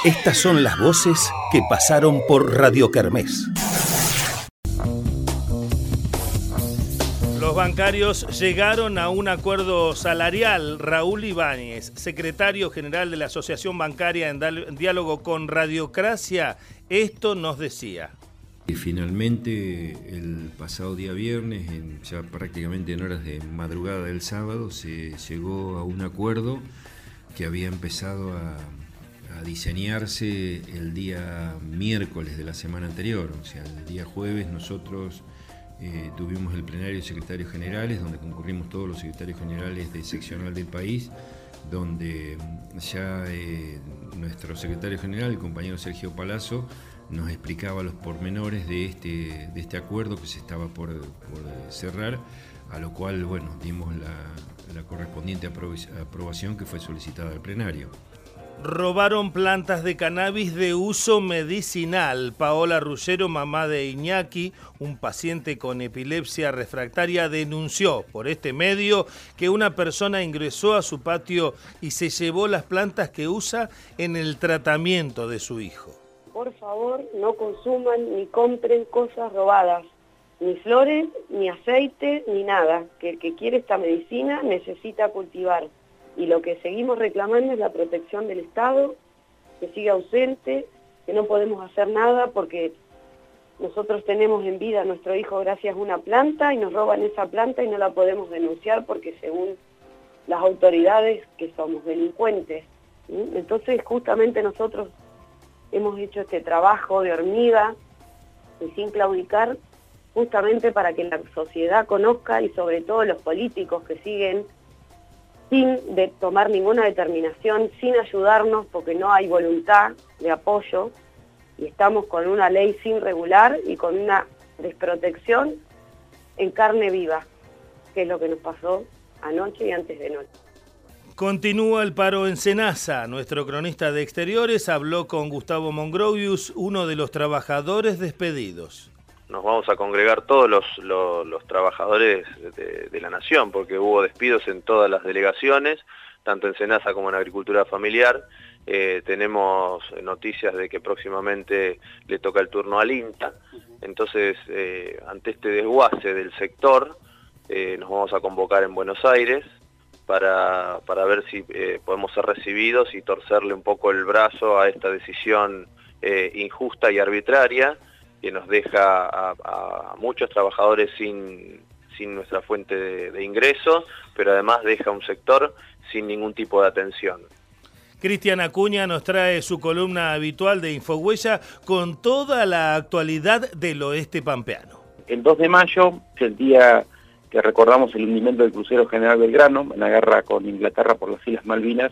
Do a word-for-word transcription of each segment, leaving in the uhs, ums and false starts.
Estas son las voces que pasaron por Radio Kermés. Los bancarios llegaron a un acuerdo salarial. Raúl Ibáñez, secretario general de la Asociación Bancaria en diálogo con Radiocracia, esto nos decía. Y finalmente, el pasado día viernes, en, ya prácticamente en horas de madrugada del sábado, se llegó a un acuerdo que había empezado a, a diseñarse el día miércoles de la semana anterior. O sea, el día jueves nosotros eh, tuvimos el plenario de secretarios generales, donde concurrimos todos los secretarios generales de seccional del país, donde ya eh, nuestro secretario general, el compañero Sergio Palazzo, nos explicaba los pormenores de este, de este acuerdo que se estaba por, por cerrar, a lo cual, bueno, dimos la, la correspondiente aprobación que fue solicitada al plenario. Robaron plantas de cannabis de uso medicinal. Paola Ruggero, mamá de Iñaki, un paciente con epilepsia refractaria, denunció por este medio que una persona ingresó a su patio y se llevó las plantas que usa en el tratamiento de su hijo. Por favor, no consuman ni compren cosas robadas, ni flores, ni aceite, ni nada, que el que quiere esta medicina necesita cultivar. Y lo que seguimos reclamando es la protección del Estado, que sigue ausente, que no podemos hacer nada porque nosotros tenemos en vida a nuestro hijo gracias a una planta y nos roban esa planta y no la podemos denunciar porque según las autoridades que somos delincuentes. ¿Sí? Entonces justamente nosotros hemos hecho este trabajo de hormiga y sin claudicar, justamente para que la sociedad conozca y sobre todo los políticos que siguen sin de tomar ninguna determinación, sin ayudarnos porque no hay voluntad de apoyo y estamos con una ley sin regular y con una desprotección en carne viva, que es lo que nos pasó anoche y antes de noche. Continúa el paro en Senasa. Nuestro cronista de exteriores habló con Gustavo Mongrovius, uno de los trabajadores despedidos. Nos vamos a congregar todos los, los, los trabajadores de, de la nación, porque hubo despidos en todas las delegaciones, tanto en Senasa como en Agricultura Familiar. Eh, tenemos noticias de que próximamente le toca el turno al INTA. Entonces, eh, ante este desguace del sector, eh, nos vamos a convocar en Buenos Aires, Para, para ver si eh, podemos ser recibidos y torcerle un poco el brazo a esta decisión eh, injusta y arbitraria que nos deja a, a muchos trabajadores sin, sin nuestra fuente de, de ingreso, pero además deja un sector sin ningún tipo de atención. Cristian Acuña nos trae su columna habitual de Infohuella con toda la actualidad del oeste pampeano. El dos de mayo es el día que recordamos el hundimiento del crucero General Belgrano en la guerra con Inglaterra por las Islas Malvinas,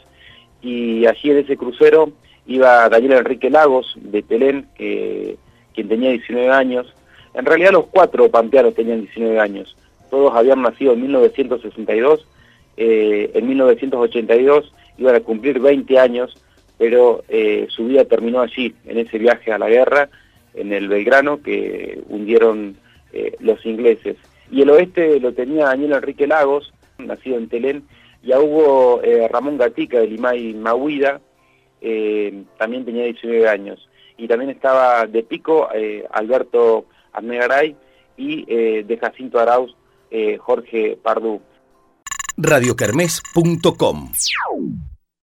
y allí en ese crucero iba Daniel Enrique Lagos de Telén, que, quien tenía diecinueve años. En realidad los cuatro pampeanos tenían diecinueve años, todos habían nacido en mil novecientos sesenta y dos, eh, en mil novecientos ochenta y dos iban a cumplir veinte años, pero eh, su vida terminó allí, en ese viaje a la guerra, en el Belgrano, que hundieron eh, los ingleses. Y el oeste lo tenía Daniel Enrique Lagos, nacido en Telén, y a Hugo eh, Ramón Gatica de Limay Mahuida, eh, también tenía diecinueve años. Y también estaba de Pico eh, Alberto Arnegaray y eh, de Jacinto Arauz eh, Jorge Pardú. radio kermés punto com